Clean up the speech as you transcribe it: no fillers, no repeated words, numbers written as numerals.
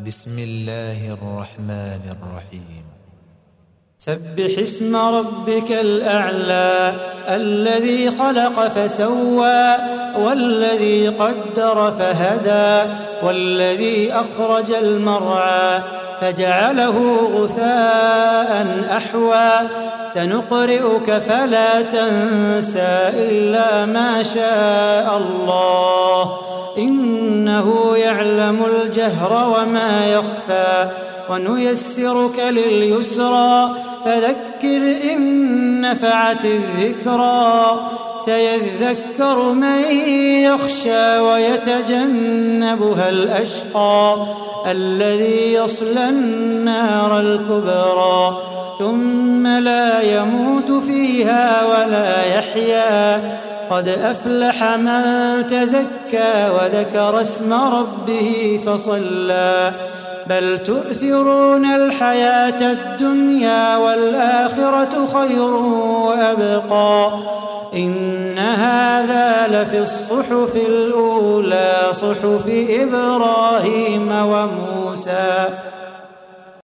بسم الله الرحمن الرحيم. سبح اسم ربك الأعلى الذي خلق فسوى والذي قدر فهدى والذي أخرج المرعى فجعله غثاء أحوى سنقرئك فلا تنسى إلا ما شاء الله إنه يعلم الجهر وما يخفى ونيسرك لليسرى فذكر إن نفعت الذكرى سيذكر من يخشى ويتجنبها الأشقى الذي يصلى النار الكبرى ثم لا يموت فيها ولا يحيا قد أفلح من تزكى وذكر اسم ربه فصلى بل تؤثرون الحياة الدنيا والآخرة خير وأبقى إن هذا لفي الصحف الأولى صحف إبراهيم وموسى.